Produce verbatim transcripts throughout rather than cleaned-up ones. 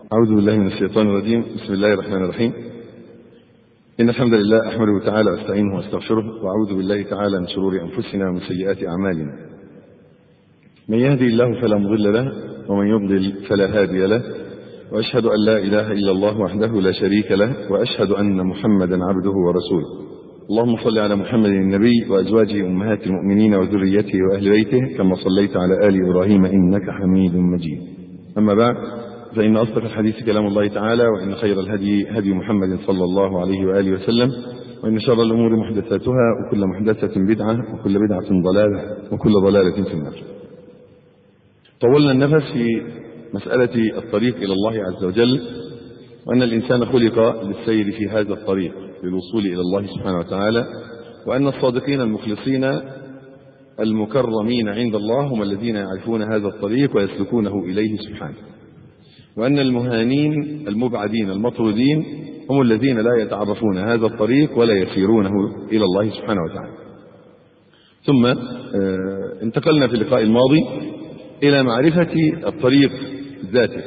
أعوذ بالله من الشيطان الرجيم. بسم الله الرحمن الرحيم. إن الحمد لله أحمده تعالى وأستعينه وأستغفره، وأعوذ بالله تعالى من شرور أنفسنا ومن سيئات أعمالنا. من يهدي الله فلا مضل له، ومن يضلل فلا هادي له، وأشهد أن لا إله إلا الله وحده لا شريك له، وأشهد أن محمدا عبده ورسوله. اللهم صل على محمد النبي وأزواجه أمهات المؤمنين وذريته وأهل بيته كما صليت على آل إبراهيم إنك حميد مجيد. أما بعد، فإن أصدق الحديث كلام الله تعالى، وإن خير الهدي هدي محمد صلى الله عليه وآله وسلم، وإن شر الأمور محدثاتها، وكل محدثة بدعة، وكل بدعة ضلالة، وكل ضلالة في النار. طولنا النفس في مسألة الطريق إلى الله عز وجل، وأن الإنسان خلق للسير في هذا الطريق للوصول إلى الله سبحانه وتعالى، وأن الصادقين المخلصين المكرمين عند الله هم الذين يعرفون هذا الطريق ويسلكونه إليه سبحانه، وأن المهانين المبعدين المطرودين هم الذين لا يتعرفون هذا الطريق ولا يسيرونه إلى الله سبحانه وتعالى. ثم انتقلنا في اللقاء الماضي إلى معرفة الطريق ذاته،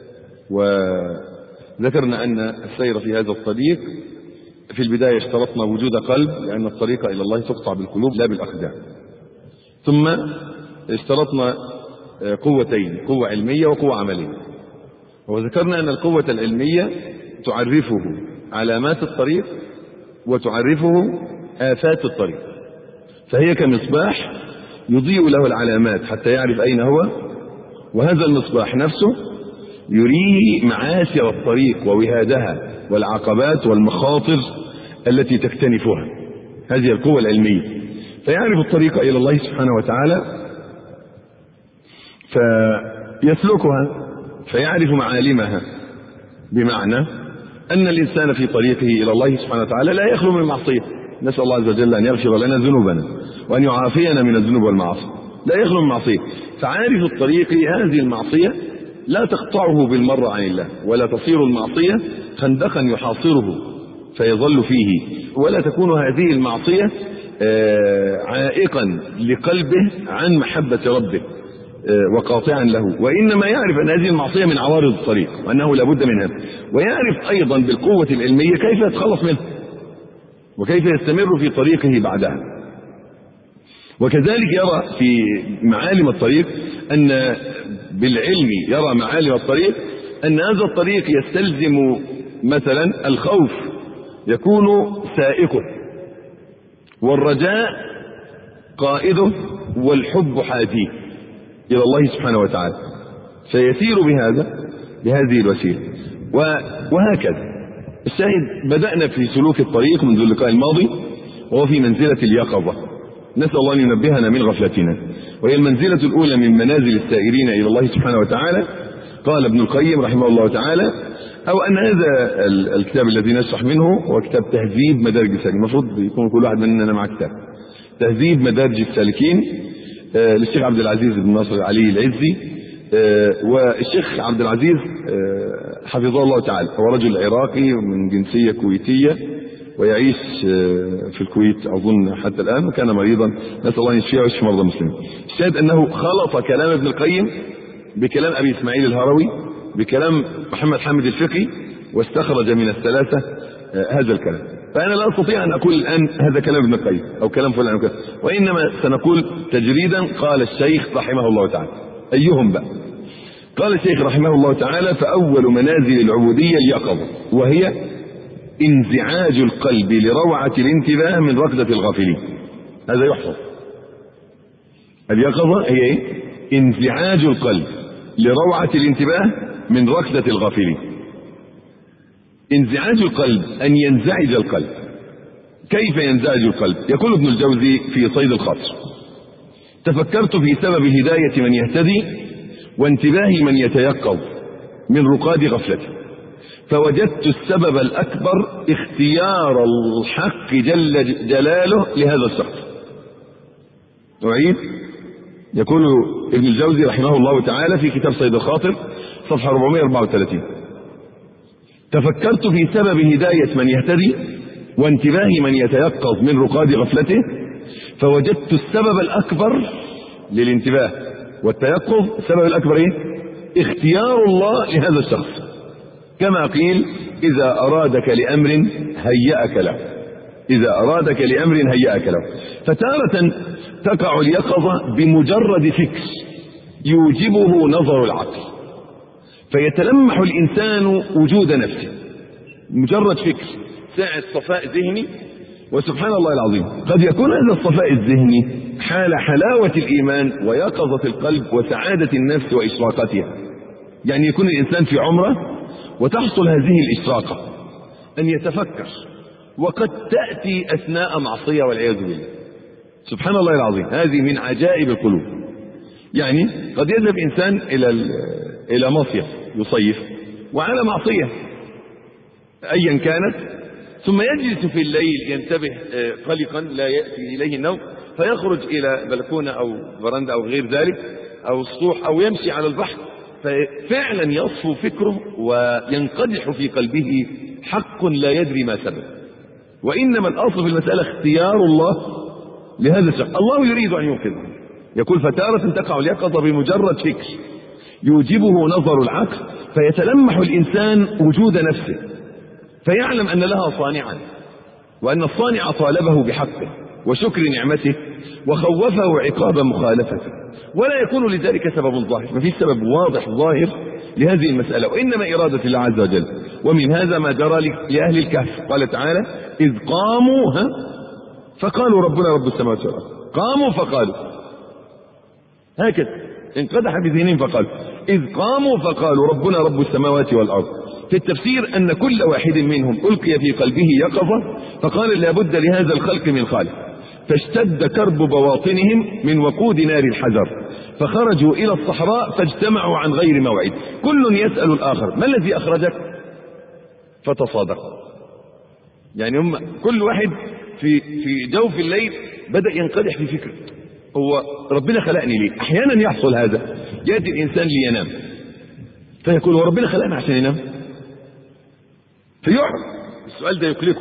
وذكرنا أن السير في هذا الطريق في البداية اشترطنا وجود قلب، لأن الطريق إلى الله تقطع بالقلوب لا بالأقدام. ثم اشترطنا قوتين، قوة علمية وقوة عملية، وذكرنا أن القوة العلمية تعرفه علامات الطريق وتعرفه آفات الطريق، فهي كمصباح يضيء له العلامات حتى يعرف أين هو، وهذا المصباح نفسه يريه معاسر الطريق ووهادها والعقبات والمخاطر التي تكتنفها. هذه القوة العلمية، فيعرف الطريق إلى الله سبحانه وتعالى فيسلكها، فيعرف معالمها، بمعنى أن الإنسان في طريقه إلى الله سبحانه وتعالى لا يخلو من معصية. نسأل الله عز وجل أن يغفر لنا ذنوبنا وأن يعافينا من الذنوب والمعاصي، لا يخلو من معصية. فعارف الطريق هذه المعصية لا تقطعه بالمرة عن الله، ولا تصير المعصية خندقا يحاصره فيظل فيه، ولا تكون هذه المعصية عائقا لقلبه عن محبة ربه وقاطعا له، وإنما يعرف أن هذه المعصية من عوارض الطريق وأنه لابد منها، ويعرف أيضا بالقوة العلمية كيف يتخلص منها وكيف يستمر في طريقه بعدها. وكذلك يرى في معالم الطريق أن بالعلم يرى معالم الطريق أن هذا الطريق يستلزم مثلا الخوف يكون سائقه، والرجاء قائده، والحب حاديه إلى الله سبحانه وتعالى، فيسير بهذا بهذه الوسيلة. وهكذا الشاهد، بدأنا في سلوك الطريق منذ اللقاء الماضي، وهو في منزلة اليقظة. نسأل الله أن ينبهنا من غفلتنا، وهي المنزلة الأولى من منازل السائرين إلى الله سبحانه وتعالى. قال ابن القيم رحمه الله تعالى، أو أن هذا الكتاب الذي نشرح منه هو كتاب تهذيب مدارج السالكين، المفروض يكون كل واحد مننا مع كتاب تهذيب مدارج السالكين للشيخ عبد العزيز بن ناصر علي العزي. والشيخ عبد العزيز حفظه الله تعالى هو رجل عراقي من جنسية كويتية، ويعيش في الكويت أظن حتى الآن، وكان مريضا، نسأل الله أن يشفيه ويشفي مرضى المسلمين. الشاهد أنه خلط كلام ابن القيم بكلام أبي إسماعيل الهروي بكلام محمد حامد الفقي، واستخرج من الثلاثة هذا الكلام. فأنا لا أستطيع أن أقول الآن هذا كلام ابن القيم أو كلام فلان وكذا، وإنما سنقول تجريدا قال الشيخ رحمه الله تعالى. أيهم بقى؟ قال الشيخ رحمه الله تعالى: فأول منازل العبودية اليقظة، وهي انزعاج القلب لروعة الانتباه من ركضة الغافلين. هذا يحفظ. اليقظة هي ايه؟ انزعاج القلب لروعة الانتباه من ركضة الغافلين. انزعاج القلب أن ينزعج القلب. كيف ينزعج القلب؟ يقول ابن الجوزي في صيد الخاطر: تفكرت في سبب هداية من يهتدي وانتباه من يتيقظ من رقاد غفلته، فوجدت السبب الأكبر اختيار الحق جل جلاله لهذا الشخص. أعيد. يقول ابن الجوزي رحمه الله تعالى في كتاب صيد الخاطر صفحة أربعمائة وأربعة وثلاثين: تفكرت في سبب هداية من يهتدي وانتباه من يتيقظ من رقاد غفلته، فوجدت السبب الأكبر للانتباه والتيقظ، السبب الأكبر ايه؟ اختيار الله لهذا الشخص. كما قيل إذا أرادك لأمر هيأك له، إذا أرادك لأمر هيأك له. فتارة تقع اليقظة بمجرد فكر يوجبه نظر العقل، فيتلمح الإنسان وجود نفسه، مجرد فكر، ساعة صفاء ذهني. وسبحان الله العظيم قد يكون هذا الصفاء الذهني حال حلاوة الإيمان ويقظة القلب وسعادة النفس وإشراقتها. يعني يكون الإنسان في عمره وتحصل هذه الإشراقة أن يتفكر، وقد تأتي أثناء معصية والعياذ بالله. سبحان الله العظيم، هذه من عجائب القلوب. يعني قد يذهب إنسان إلى إلى مصيف يصيف وعلى معصية أيا كانت، ثم يجلس في الليل ينتبه قلقا لا يأتي إليه النوم، فيخرج إلى بلكونة أو برندة أو غير ذلك أو السطوح أو يمشي على البحر، ففعلا يصفو فكره وينقدح في قلبه حق لا يدري ما سبب. وإنما الأصل في المسألة اختيار الله لهذا الشخص، الله يريد أن يوقظه. يقول فتارة تقع اليقظة بمجرد فكر يوجبه نظر العقل، فيتلمح الإنسان وجود نفسه، فيعلم أن لها صانعا، وأن الصانع طالبه بحقه وشكر نعمته وخوفه عقاب مخالفته، ولا يكون لذلك سبب ظاهر، ما فيش سبب واضح ظاهر لهذه المسألة، وإنما إرادة الله عز وجل. ومن هذا ما جرى لأهل الكهف، قال تعالى إذ قاموا ها فقالوا ربنا رب السماوات والأرض، قاموا فقالوا هكذا انقدح بذهنهم فقالوا إذ قاموا فقالوا ربنا رب السماوات والأرض. في التفسير أن كل واحد منهم ألقي في قلبه يقظة، فقال لابد لهذا الخلق من خالق، فاشتد كرب بواطنهم من وقود نار الحجر، فخرجوا إلى الصحراء فاجتمعوا عن غير موعد، كل يسأل الآخر ما الذي أخرجك؟ فتصادق. يعني هم كل واحد في في جوف الليل بدأ ينقدح في فكره، هو ربنا خلقني ليه؟ أحيانا يحصل هذا، يأتي الإنسان لينام فيقول هو ربنا خلقنا عشان ينام؟ فيقعد السؤال ده يقلقه،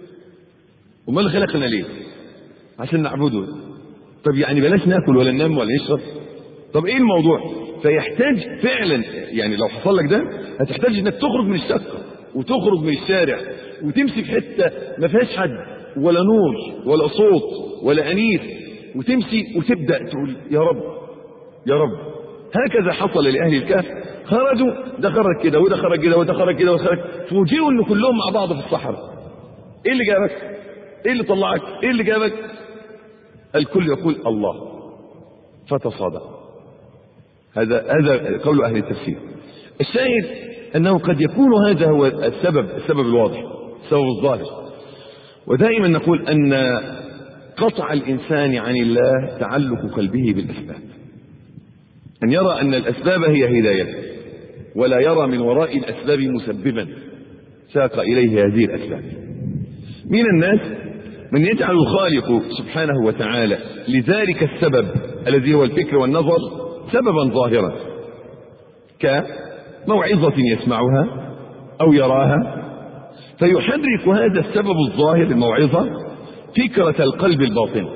وما اللي خلقنا ليه؟ عشان نعبده. طب يعني بلاش ناكل ولا ننام ولا نشرب، طب ايه الموضوع؟ فيحتاج فعلا، يعني لو حصل لك ده هتحتاج انك تخرج من الشقه وتخرج من الشارع وتمسك حته ما فيهاش حد ولا نور ولا صوت ولا انيس، وتمشي وتبدا تقول يا رب يا رب. هكذا حصل لاهل الكهف، خرجوا، ده خرج كده وده خرج كده وده خرج كده وده خرج، فوجئوا ان كلهم مع بعض في الصحراء. ايه اللي جابك؟ ايه اللي طلعك؟ ايه اللي جابك؟ الكل يقول الله، فتصادق. هذا هذا قول اهل التفسير. الشاهد انه قد يكون هذا هو السبب، السبب الواضح، السبب الظاهر. ودائما نقول ان قطع الانسان عن الله تعلق قلبه بالاسباب، ان يرى ان الاسباب هي هدايته، ولا يرى من وراء الاسباب مسببا ساق اليه هذه الاسباب. من الناس من يجعل الخالق سبحانه وتعالى لذلك السبب الذي هو الفكر والنظر سببا ظاهرا، كموعظة يسمعها أو يراها، فيحرك هذا السبب الظاهر الموعظة فكرة القلب الباطن.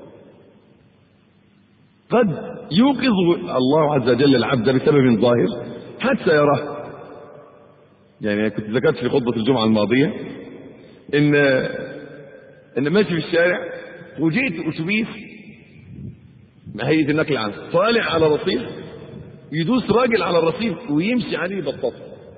قد يوقظ الله عز وجل العبد بسبب ظاهر حتى يراه. يعني كنت ذكرت في خطبة الجمعة الماضية إن إن ماشي في الشارع وجيت أتوبيس مع هيئة النقل العام طالع على رصيف، يدوس راجل على الرصيف ويمشي عليه بطاطا.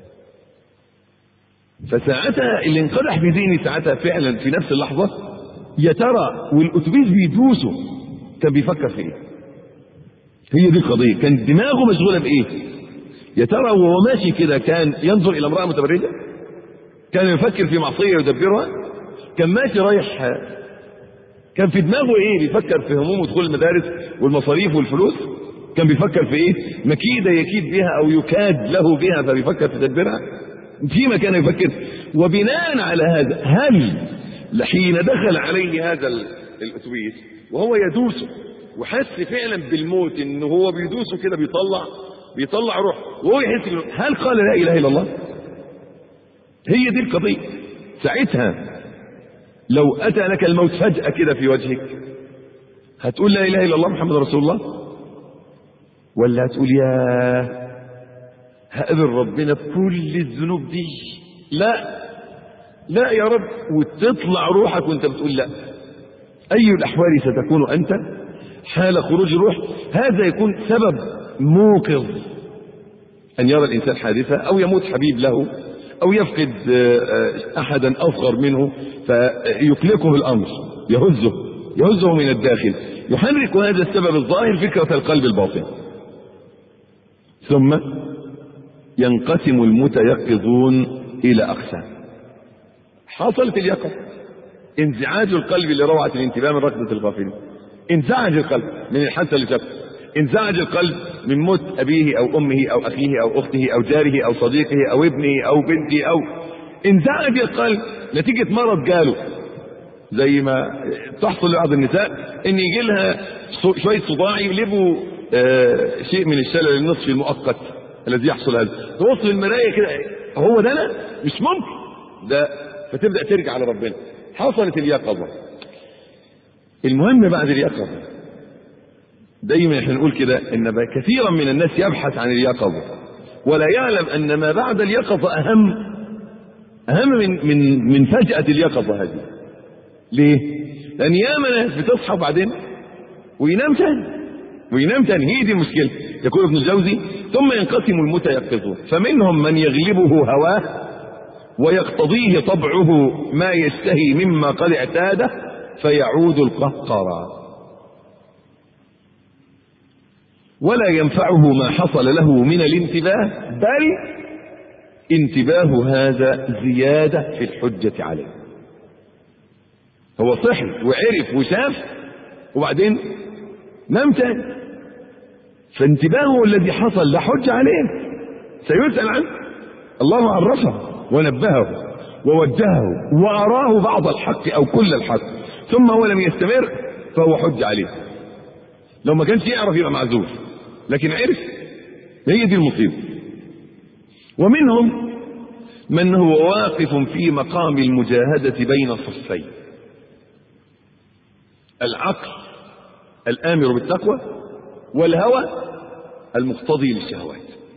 فساعتها اللي انقدح في ذهني ساعتها فعلا في نفس اللحظة، يا ترى والأتوبيس بيدوسه كان بيفكر في إيه؟ هي دي القضية، كان دماغه مشغولة بإيه؟ يا ترى وهو ماشي كده كان ينظر إلى امرأة متبرجة؟ كان يفكر في معصية يدبرها؟ كان ماشي رايح، كان في دماغه ايه؟ بيفكر في هموم ودخول المدارس والمصاريف والفلوس؟ كان بيفكر في ايه؟ مكيدة يكيد بها او يكاد له بها فبيفكر في تدبيرها؟ فيما كان يفكر. وبناء على هذا، هل حين دخل عليه هذا الاتوبيس وهو يدوسه وحس فعلا بالموت، انه هو بيدوسه كده بيطلع بيطلع روح وهو يحس بالموت، هل قال لا اله الا الله؟ هي دي القضية. ساعتها لو أتى لك الموت فجأة كده في وجهك، هتقول لا إله إلا الله محمد رسول الله؟ ولا هتقول يا هقابل ربنا بكل الذنوب دي؟ لا لا يا رب. وتطلع روحك وانت بتقول لا. اي الاحوال ستكون انت حال خروج الروح؟ هذا يكون سبب موقظ ان يرى الانسان حادثة، او يموت حبيب له، او يفقد احدا اصغر منه فيقلقه الامر، يهزه يهزه من الداخل، يحرك هذا السبب الظاهر فكرة القلب الباطن. ثم ينقسم المتيقظون الى اقسام. حصلت اليقظة، انزعاج القلب لروعة الانتباه من ركضة الغافلين، انزعج القلب من الحادثة اللي شافها، انزعج القلب من موت أبيه أو أمه أو أخيه أو أخته أو جاره أو صديقه أو ابنه أو بنته، أو انزعج القلب نتيجة مرض جاله، زي ما تحصل لبعض النساء إن يجي لها شوية صداع يقلبوا آه شيء من الشلل النصفي المؤقت الذي يحصل هذا، توصل المراية كده، هو ده أنا مش ممكن ده، فتبدأ ترجع لربنا. حصلت اليقظة. المهم بعد اليقظة، دايما احنا نقول كده ان كثيرا من الناس يبحث عن اليقظة ولا يعلم ان ما بعد اليقظة اهم اهم من من من فجأة اليقظة هذه. ليه؟ لان ياما ناس بتصحى بعدين وينام تاني وينام تاني، هي دي المشكلة. يقول ابن الجوزي: ثم ينقسم المتيقظون فمنهم من يغلبه هواه ويقتضيه طبعه ما يشتهي مما قد اعتاده فيعود القهقرى، ولا ينفعه ما حصل له من الانتباه، بل انتباه هذا زيادة في الحجة عليه. هو صحي وعرف وشاف وبعدين نام تاني، فانتباهه الذي حصل لا حجة عليه، سيسأل عنه. الله عرفه ونبهه ووجهه وأراه بعض الحق أو كل الحق، ثم هو لم يستمر فهو حج عليه. لو ما كانش يعرف يبقى معذور، لكن عرف، هي دي المصيبة. ومنهم من هو واقف في مقام المجاهدة بين الصفين، العقل الآمر بالتقوى والهوى المقتضي للشهوات.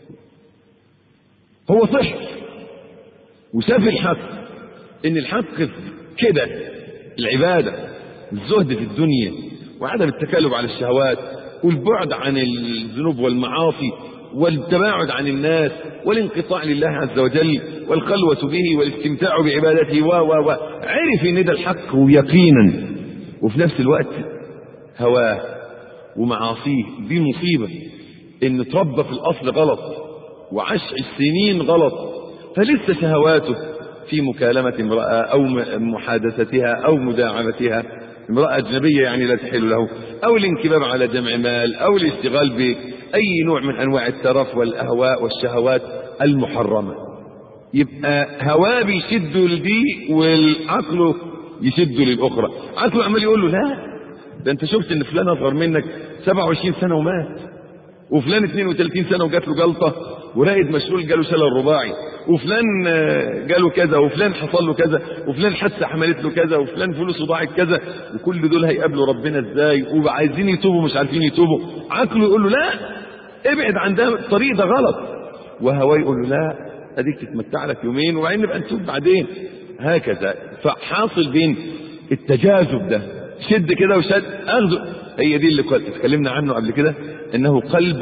هو صح وشاف الحق، ان الحق كده العبادة، الزهد في الدنيا وعدم التكالب على الشهوات والبعد عن الذنوب والمعاصي والتباعد عن الناس والانقطاع لله عز وجل والخلوة به والاستمتاع بعبادته و و و عرف ان ده الحق ويقينا، وفي نفس الوقت هواه ومعاصيه. دي مصيبة، ان تربى في الاصل غلط وعاش السنين غلط، فلسه شهواته في مكالمة امرأة او محادثتها او مداعبتها امرأة أجنبية يعني لا تحل له، أو الانكباب على جمع مال، أو الاشتغال بأي نوع من أنواع الترف والأهواء والشهوات المحرمة. يبقى هواه بيشد لدي والعقل يشد للأخرى. عقله عمال يقول له لا، ده أنت شفت إن فلان أصغر منك سبعة وعشرين سنة ومات، وفلان اثنين وثلاثين سنة وجات له جلطة، ورائد مشلول جاله شلل رباعي، وفلان جاله كذا، وفلان حصل له كذا، وفلان حادثة حملت له كذا، وفلان فلوسه ضاعت كذا، وكل دول هيقابلوا ربنا ازاي وعايزين يتوبوا مش عارفين يتوبوا. عقله يقول له لا، ابعد عن ده، الطريق ده غلط. وهواه يقول له لا، اديك تتمتع لك يومين وبعدين نبقى نتوب بعدين. هكذا. فحاصل بين التجاذب ده، شد كده وشد اخذ. هي دي اللي اتكلمنا عنه قبل كده، انه قلب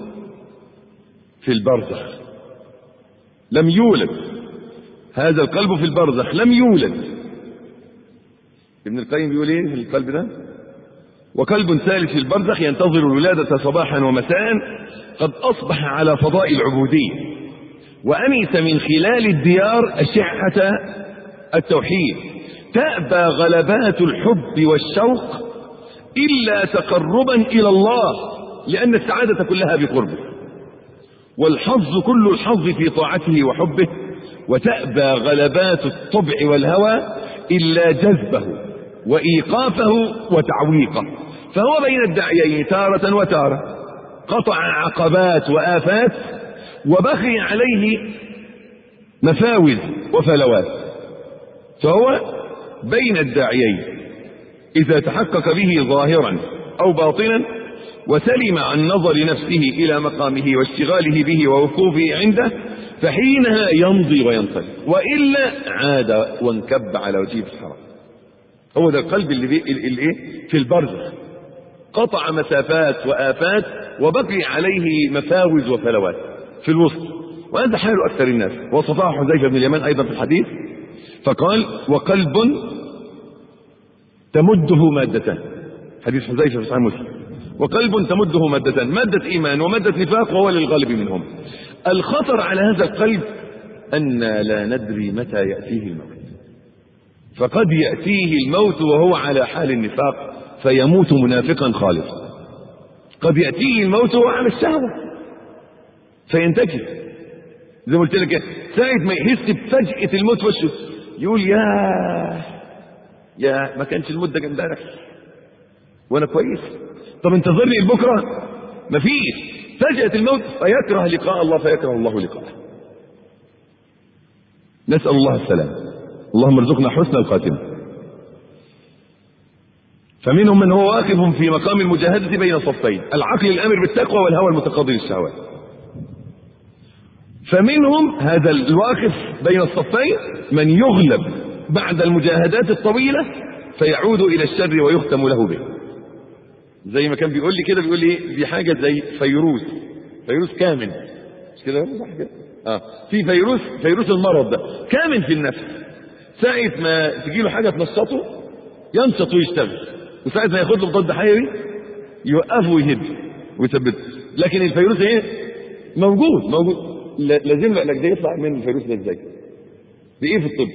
في البرزخ لم يولد. هذا القلب في البرزخ لم يولد. ابن القيم بيقول ايه في القلب ده؟ وقلب ثالث في البرزخ ينتظر الولادة صباحا ومساء، قد اصبح على فضاء العبودية وانيس من خلال الديار اشعة التوحيد، تأبى غلبات الحب والشوق إلا تقربا إلى الله، لأن السعادة كلها بقربه، والحظ كل الحظ في طاعته وحبه، وتأبى غلبات الطبع والهوى إلا جذبه وإيقافه وتعويقه، فهو بين الداعيين تارة وتارة، قطع عقبات وآفات وبخي عليه مفاوز وفلوات، فهو بين الداعيين إذا تحقق به ظاهرا أو باطنا وسلم عن نظر نفسه إلى مقامه واشتغاله به ووقوفه عنده فحينها يمضي وينطلق، وإلا عاد وانكب على وجهه في الحرام. هو ده القلب اللي, بي... اللي إيه؟ في البرزخ، قطع مسافات وآفات وبقي عليه مفاوز وفلوات في الوسط، وهذا حال أكثر الناس. وصفاه حذيفة بن اليمان أيضا في الحديث فقال: وقلب تمده مادتان، حديث حذيفة في صحيح مسلم، وقلب تمده مادتان، مادة إيمان ومادة نفاق، وهو للغالب منهم. الخطر على هذا القلب أن لا ندري متى يأتيه الموت، فقد يأتيه الموت وهو على حال النفاق فيموت منافقا خالصا، قد يأتيه الموت وهو على الشهوة فينتكس، زي ما قلت لك ساعة ما يحس بفجأة الموت وشه يقول يا يا ما كانش الموت ده امبارح وانا كويس، طب انتظرني لبكره، مفيش، فجأة الموت فيكره لقاء الله فيكره الله لقاءه. نسأل الله السلام، اللهم ارزقنا حسن الخاتمة. فمنهم من هو واقف في مقام المجاهدة بين صفين، العقل الامر بالتقوى والهوى المتقاضي للشهوات. فمنهم هذا الواقف بين الصفين من يغلب بعد المجاهدات الطويلة فيعود الى الشر ويختم له به، زي ما كان بيقول لي كده، بيقول لي دي حاجة زي فيروس، فيروس كامن، مش كده صح كده؟ اه في فيروس، فيروس المرض ده كامن في النفس، ساعة ما تجي له حاجة تنشطه ينشط ويشتغل، وساعة ما ياخد له ضد حيوي يوقفه ويهد ويثبته. لكن الفيروس ايه؟ موجود موجود، لازم له علاج. ده يطلع من الفيروس ده ازاي؟ بايه في الطب؟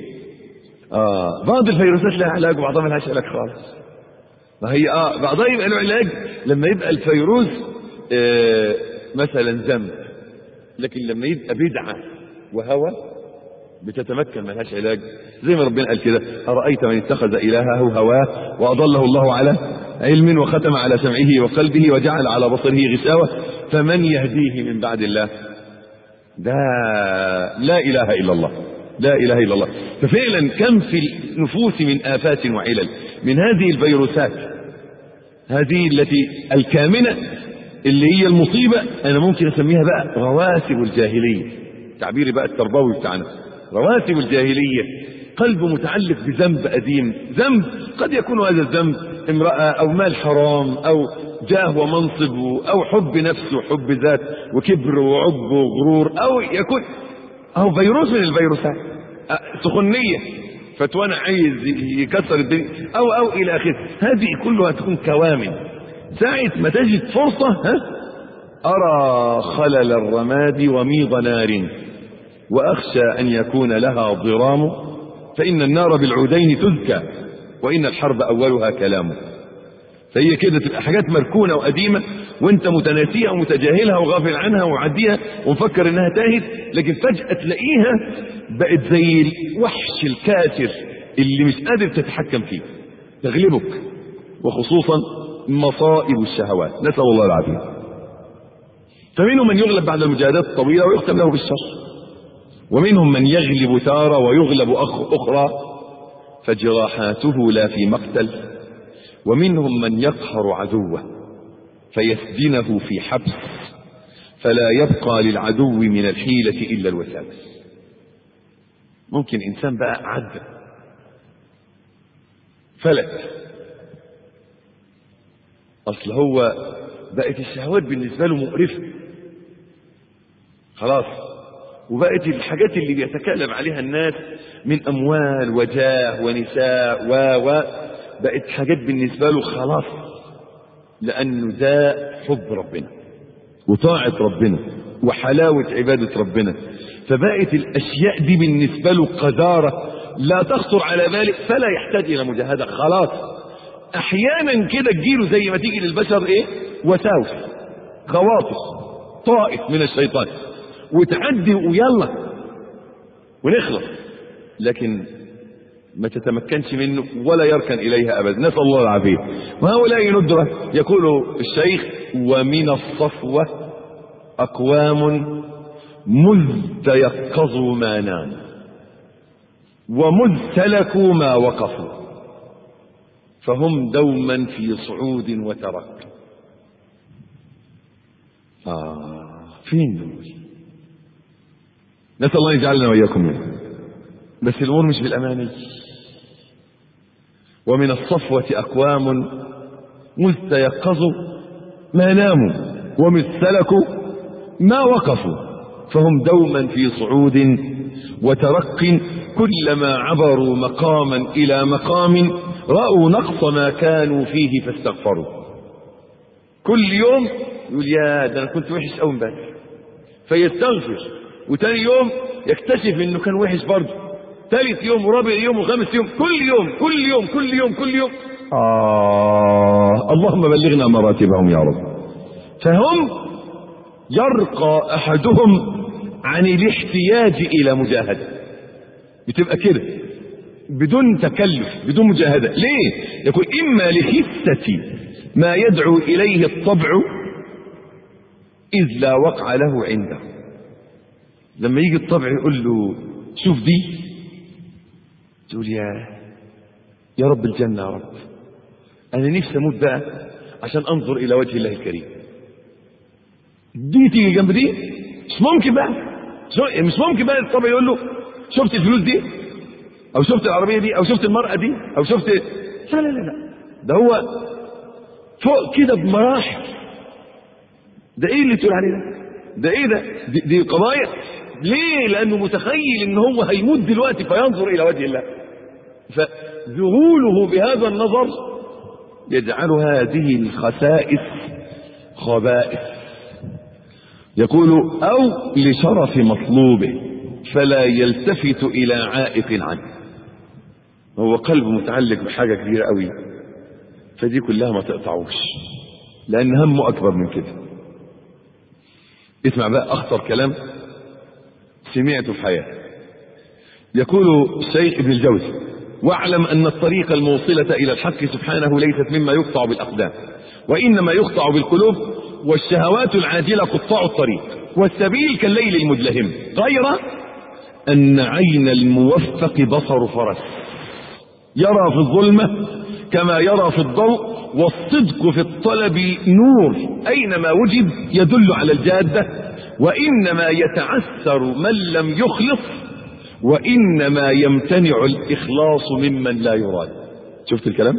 اه بعض الفيروسات لها علاج وبعضها ملهاش علاج خالص. ما هي اه بعضها يبقى له علاج لما يبقى الفيروس آه مثلا ذنب، لكن لما يبقى بدعة وهوى بتتمكن ملهاش علاج، زي ما ربنا قال كده: أرأيت من اتخذ إلهه هواه وأضله الله على علم وختم على سمعه وقلبه وجعل على بصره غشاوة فمن يهديه من بعد الله؟ ده لا إله إلا الله، لا إله إلا الله. ففعلا كم في النفوس من آفات وعلل من هذه الفيروسات، هذه التي الكامنة اللي هي المصيبة، أنا ممكن أسميها بقى رواسب الجاهلية، تعبيري بقى التربوي بتاعنا، رواسب الجاهلية. قلب متعلق بذنب قديم، ذنب قد يكون هذا الذنب امرأة أو مال حرام أو جاه ومنصب أو حب نفس وحب ذات وكبر وعب وغرور، أو يكون أو فيروس من الفيروسات، سخنية فتوانا عايز يكسر الدنيا أو أو إلى آخره. هذه كلها تكون كوامن، ساعة ما تجد فرصة ها أرى خلل الرماد وميض نار وأخشى أن يكون لها ضرام، فإن النار بالعودين تزكى وإن الحرب أولها كلام. فهي كده تبقى حاجات مركونة وقديمة وانت متناسيها ومتجاهلها وغافل عنها ومعديها ومفكر انها تاهت، لكن فجأة تلاقيها بقت زي الوحش الكاسر اللي مش قادر تتحكم فيه، تغلبك، وخصوصا مصائب الشهوات، نسأل الله العافية. فمنهم من يغلب بعد المجاهدات الطويلة ويختم له بالشر، ومنهم من يغلب تارة ويغلب أخرى فجراحاته لا في مقتل، ومنهم من يقهر عدوه فيسجنه في حبس فلا يبقى للعدو من الحيلة إلا الوساوس. ممكن إنسان بقى عدى فلت، أصل هو بقت الشهوات بالنسبة له مقرفة خلاص، وبقت الحاجات اللي بيتكلم عليها الناس من أموال وجاه ونساء و و بقت حاجات بالنسبة له خلاص، لأنه ده حب ربنا وطاعة ربنا وحلاوة عبادة ربنا، فبقت الأشياء دي بالنسبة له قذارة لا تخطر على باله، فلا يحتاج إلى مجاهدة خلاص. أحيانا كده تجيله زي ما تيجي للبشر إيه وساوس خواطر طائف من الشيطان وتعدي ويلا ونخلص، لكن ما تتمكنش منه ولا يركن إليها أبدا، نسأل الله العافية. وهؤلاء ندرة، يقول الشيخ: ومن الصفوة أقوام مذ تيقظوا ما نام ومذ سلكوا ما وقفوا فهم دوما في صعود وترك. آه فين دول؟ نسأل الله يجعلنا وإياكم منهم. بس الأمور مش بالأماني. ومن الصفوة أقوام مذ تيقظوا ما ناموا ومذ سلكوا ما وقفوا فهم دوما في صعود وترق كلما عبروا مقاما إلى مقام رأوا نقص ما كانوا فيه فاستغفروا. كل يوم يقول يا ده أنا كنت وحش أوي امبارح فيستغفر، وتاني يوم يكتشف إنه كان وحش برضه، ثالث يوم ورابع يوم وخامس يوم، كل يوم كل يوم كل يوم كل يوم. آه اللهم بلغنا مراتبهم يا رب. فهم يرقى أحدهم عن الاحتياج إلى مجاهدة، بتبقى كده بدون تكلف بدون مجاهدة. ليه؟ يقول إما لخسة ما يدعو إليه الطبع إذ لا وقع له عنده. لما يجي الطبع يقول له شوف دي، تقول يا يا رب الجنة يا رب، أنا نفسي أموت بقى عشان أنظر إلى وجه الله الكريم. دي تيجي جنب دي مش ممكن بقى، مش ممكن بقى الطبع يقول له شفت الفلوس دي أو شفت العربية دي أو شفت المرأة دي أو شفت، لا لا لا لا، ده هو فوق كده بمراحل. ده إيه اللي تقول عليه ده؟ ده إيه ده؟ دي, دي قضايا. ليه؟ لأنه متخيل إن هو هيموت دلوقتي فينظر إلى وجه الله، فذهوله بهذا النظر يجعل هذه الخسائس خبائث. يقول أو لشرف مطلوبه فلا يلتفت إلى عائق عنه. هو قلبه متعلق بحاجة كبيرة قوي، فدي كلها ما تقطعوش لأن همه أكبر من كده. اسمع بقى أخطر كلام سمعته في حياتي. يقول الشيخ ابن الجوزي واعلم أن الطريق الموصلة إلى الحق سبحانه ليست مما يقطع بالأقدام، وإنما يقطع بالقلوب، والشهوات العاجلة قطاع الطريق، والسبيل كالليل المدلهم، غير أن عين الموفق بصر فرس يرى في الظلمة كما يرى في الضوء، والصدق في الطلب نور أينما وجد يدل على الجادة، وإنما يتعثر من لم يخلص، وإنما يمتنع الإخلاص ممن لا يراد. شفت الكلام؟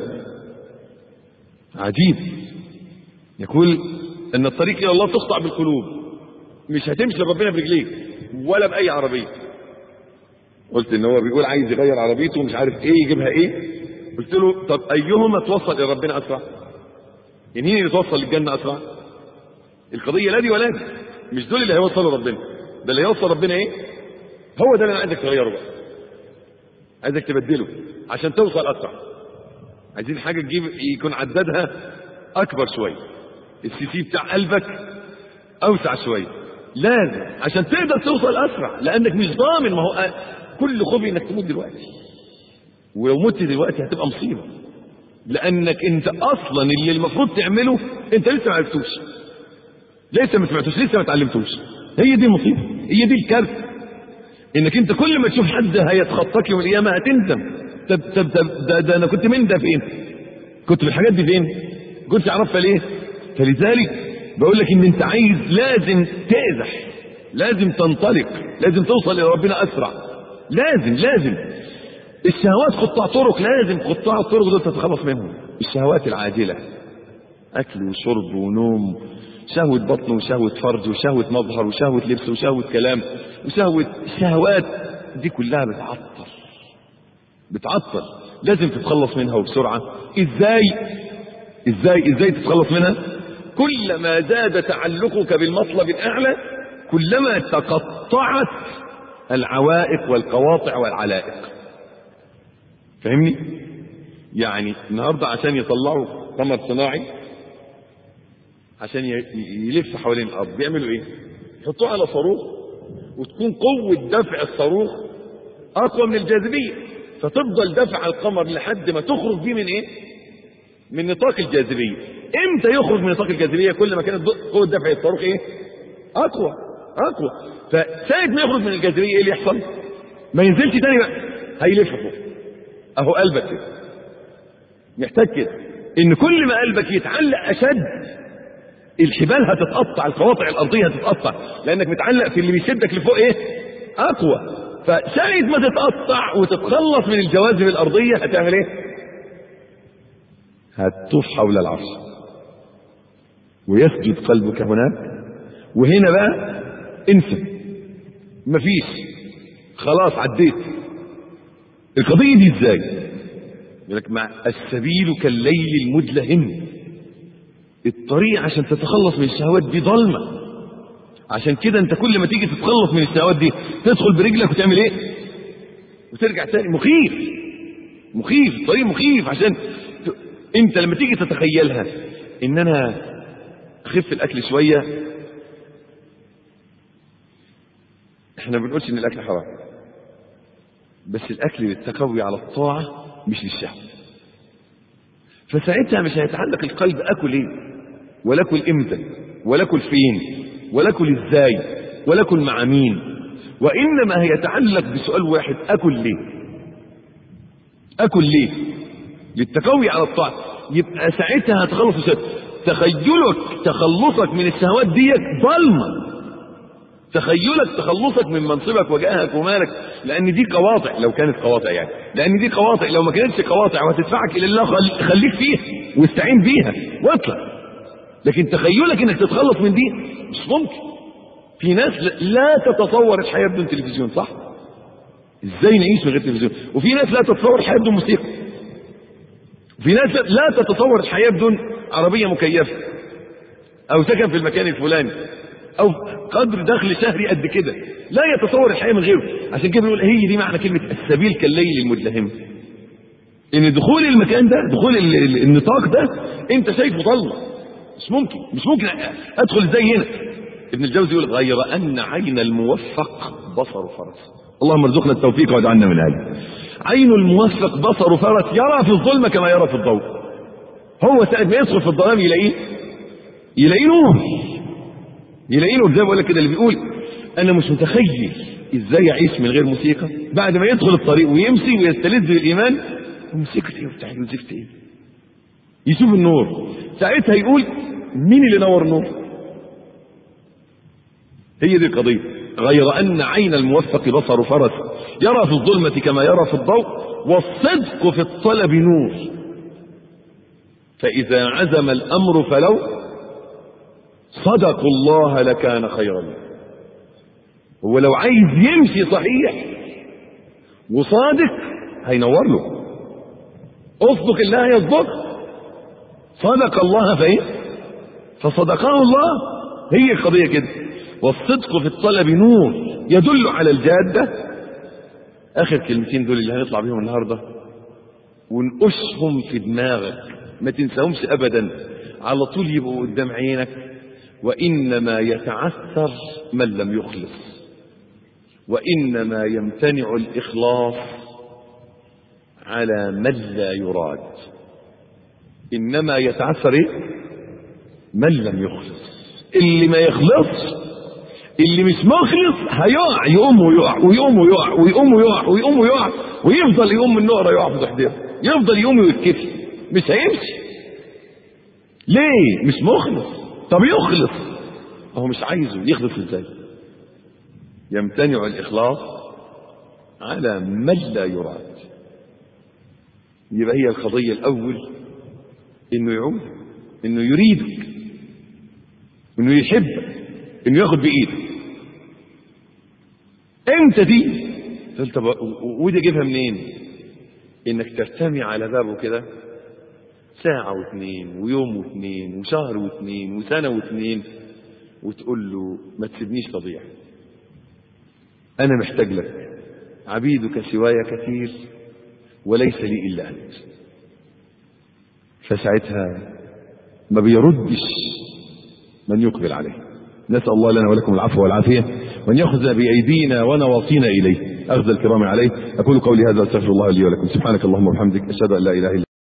عجيب. يقول أن الطريق إلى الله تقطع بالقلوب، مش هتمشي لربنا برجليك ولا بأي عربية. قلت إن هو بيقول عايز يغير عربيته ومش عارف إيه يجيبها إيه. قلت له طب أيهما توصل إلى ربنا أسرع؟ يعني مين اللي توصل للجنة أسرع؟ القضية لا دي ولا دي، مش دول اللي هيوصلوا ربنا، ده اللي هيوصل ربنا إيه؟ هو ده اللي أنا عايزك تغيره بقى، عايزك تبدله عشان توصل أسرع. عايزين حاجة تجيب يكون عددها أكبر شوية، السي سي بتاع قلبك أوسع شوية، لازم عشان تقدر توصل أسرع، لأنك مش ضامن. ما هو كل خوفي إنك تموت دلوقتي، ولو مت دلوقتي هتبقى مصيبة، لأنك أنت أصلا اللي المفروض تعمله أنت لسه ما عرفتوش، لسه ما سمعتوش، لسه ما تعلمتوش. هي دي المصيبة، هي دي الكارثة، إنك أنت كل ما تشوف حد هيتخطاك يوم القيامة هتندم. طب طب طب ده, ده أنا كنت من ده فين؟ كنت في الحاجات دي فين؟ كنت عرفها ليه؟ فلذلك بقول لك إن أنت عايز لازم تأزح، لازم تنطلق، لازم توصل إلى ربنا أسرع، لازم لازم. الشهوات قطاع طرق، لازم قطاع الطرق دول تتخلص منهم. الشهوات العاجلة، أكل وشرب ونوم، شهوة بطن وشهوة فرج وشهوة مظهر وشهوة لبس وشهوة كلام وشهوة الشهوات دي كلها بتعطل بتعطل لازم تتخلص منها وبسرعة. ازاي ازاي ازاي تتخلص منها؟ كلما زاد تعلقك بالمطلب الأعلى كلما تقطعت العوائق والقواطع والعلائق. فهمني؟ يعني النهاردة عشان يطلعوا قمر صناعي عشان يلف حوالين الأرض بيعملوا ايه؟ يحطوه على صاروخ، وتكون قوة دفع الصاروخ أقوى من الجاذبية، فتفضل دفع القمر لحد ما تخرج بيه من ايه؟ من نطاق الجاذبية. امتى يخرج من نطاق الجاذبية؟ كل ما كانت قوة دفع الصاروخ ايه؟ أقوى أقوى. فساعة ما يخرج من الجاذبية ايه اللي يحصل؟ ما ينزلش تاني بقى، هيلف فوق. اهو قلبك كده محتاج كده، ان كل ما قلبك يتعلق اشد الحبال هتتقطع، القواطع الارضيه هتتقطع، لانك متعلق في اللي بيشدك لفوق ايه؟ اقوى. فساعة ما تتقطع وتتخلص من الجواذب الارضيه هتعمل ايه؟ هتطوف حول العرش ويسجد قلبك هناك. وهنا بقى انسى، مفيش، خلاص عديت. القضيه دي ازاي؟ يقول لك مع السبيل كالليل المدلهم، الطريق عشان تتخلص من الشهوات دي ضلمه. عشان كده انت كل ما تيجي تتخلص من الشهوات دي تدخل برجلك وتعمل ايه؟ وترجع تاني. مخيف مخيف الطريق مخيف. عشان ت... انت لما تيجي تتخيلها ان انا اخف الاكل شويه، احنا ما بنقولش ان الاكل حرام، بس الاكل للتقوي على الطاعه مش للشهوه. فساعتها مش هيتعلق القلب اكل ايه ولا اكل امتى ولا اكل فين ولا اكل ازاي ولا اكل مع مين، وانما هيتعلق بسؤال واحد: اكل ليه؟ اكل ليه؟ للتقوي على الطاعه. يبقى ساعتها هتخلص الشهوات. تخيلك تخلصك من الشهوات ديت ضلمه، تخيلك تخلصك من منصبك وجاهك ومالك، لان دي قواطع. لو كانت قواطع يعني، لان دي قواطع. لو ما كانتش قواطع وهتدفعك الى الله، خليك فيها واستعين بيها واطلع. لكن تخيلك انك تتخلص من دي مش ممكن. في ناس لا تتصور الحياه بدون تلفزيون، صح؟ ازاي نعيش من غير تلفزيون؟ وفي ناس لا تتصور الحياه بدون موسيقى، وفي ناس لا تتصور الحياه بدون عربيه مكيفه او سكن في المكان الفلاني او قدر دخل شهري قد كده. لا يتصور الحياه من غيره. عشان كده بنقول هي دي معنى كلمه السبيل كالليل المدلهم، ان دخول المكان ده، دخول النطاق ده انت شايفه ضلمه، مش ممكن مش ممكن ادخل ازاي هنا. ابن الجوزي يقول: غير ان عين الموفق بصر فرس. اللهم ارزقنا التوفيق واجعلنا من اهله. عين الموفق بصر فرس، يرى في الظلمه كما يرى في الضوء. هو ساعة ما يدخل في الظلام يلاقيه يلاقيه نور، يلاقيه نور. زي ما بقول لك كده، اللي بيقول انا مش متخيل ازاي اعيش من غير موسيقى، بعد ما يدخل الطريق ويمشي ويستلذ بالايمان، موسيقى ايه وبتاع وزفت ايه، يشوف النور. ساعتها يقول: مين اللي نور النور؟ هي دي القضيه. غير ان عين الموفق بصر فرس، يرى في الظلمه كما يرى في الضوء، والصدق في الطلب نور، فاذا عزم الامر فلو صدقوا الله لكان خيرا له. هو لو عايز يمشي صحيح وصادق هينور له. اصدق الله يصدق، صدق الله فايه فصدقه الله. هي القضيه كده. والصدق في الطلب نور يدل على الجاده. اخر كلمتين دول اللي هنطلع بيهم النهارده ونقشهم في دماغك، ما تنساهمش ابدا، على طول يبقوا قدام عينك. وانما يتعثر من لم يخلص، وانما يمتنع الاخلاص على من لا يراد. انما يتعثر ايه؟ من لم يخلص. اللي ما يخلص، اللي مش مخلص، هيقع، يقوم ويقع ويقوم ويقع ويقوم ويقع ويقوم ويقع ويفضل يقوم من نقره يقع في تحديده، يفضل يقوم ويتكفي، مش هيمشي. ليه؟ مش مخلص. طب يخلص، هو مش عايزه. يخلص ازاي؟ يمتنع الاخلاص على من لا يراد. يبقى هي القضيه الاول انه يعود، انه يريدك، انه يحبك، انه ياخد بايدك. امتى دي؟ قلت طب ودي اجيبها منين؟ انك ترتمي على بابه كده ساعة واثنين ويوم واثنين وشهر واثنين وسنة واثنين، وتقول له: ما تسيبنيش تضيع، انا محتاج لك، عبيدك سواي كثير وليس لي الا انت. فساعتها ما بيردش من يقبل عليه. نسأل الله لنا ولكم العفو والعافية، وأن يأخذ بأيدينا ونواصينا إليه أخذ الكرام عليه. أقول قولي هذا، أستغفر الله لي ولكم. سبحانك اللهم وبحمدك، أشهد أن لا إله إلا